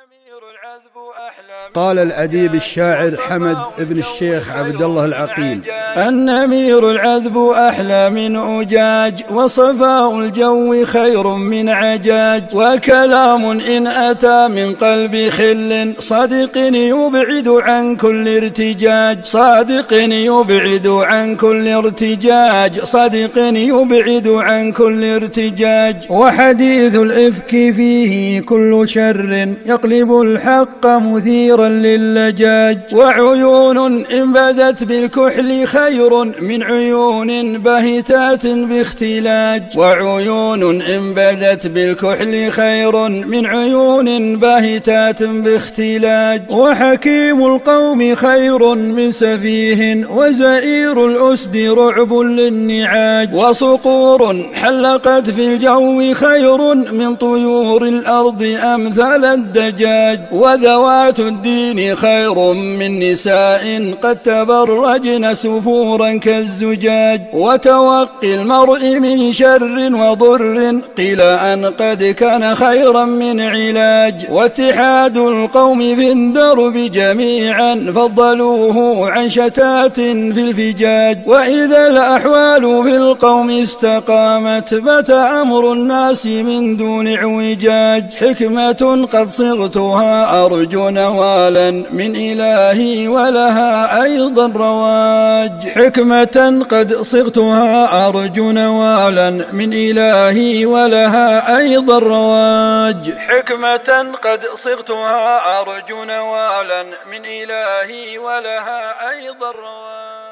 قال الأديب الشاعر حمد بن الشيخ عبد الله العقيل: النمير العذب أحلى من أجاج، وصفاء الجو خير من عجاج، وكلام إن أتى من قلب خل صادق يبعد عن كل ارتجاج، صادق يبعد عن كل ارتجاج، صادق يبعد عن كل ارتجاج. وحديث الإفك فيه كل شر يقلب الحق مثيرا للجاج، وعيون إن بدت بالكحل خير من عيون بهتات باختلاج، وعيون إن بدت بالكحل خير من عيون بهتات باختلاج. وحكيم القوم خير من سفيه، وزئير الأسد رعب للنعاج، وصقور حلقت في الجو خير من طيور الأرض أمثال الدجاج، وذوات الدين خير من نساء قد تبرجن سفورا كالزجاج، وتوقي المرء من شر وضر قيل أن قد كان خيرا من علاج، واتحاد القوم في الدرب جميعا فضلوه عن شتات في الفجاج، وإذا الأحوال في القوم استقامت بات أمر الناس من دون اعوجاج. حكمة قد صغتها أرجو نوالا من إلهي ولها أيضا رواج، حكمة قد صغتها أرجو نوالا من إلهي ولها أيضا رواج، حكمة قد صغتها أرجو نوالا من إلهي ولها أيضا رواج.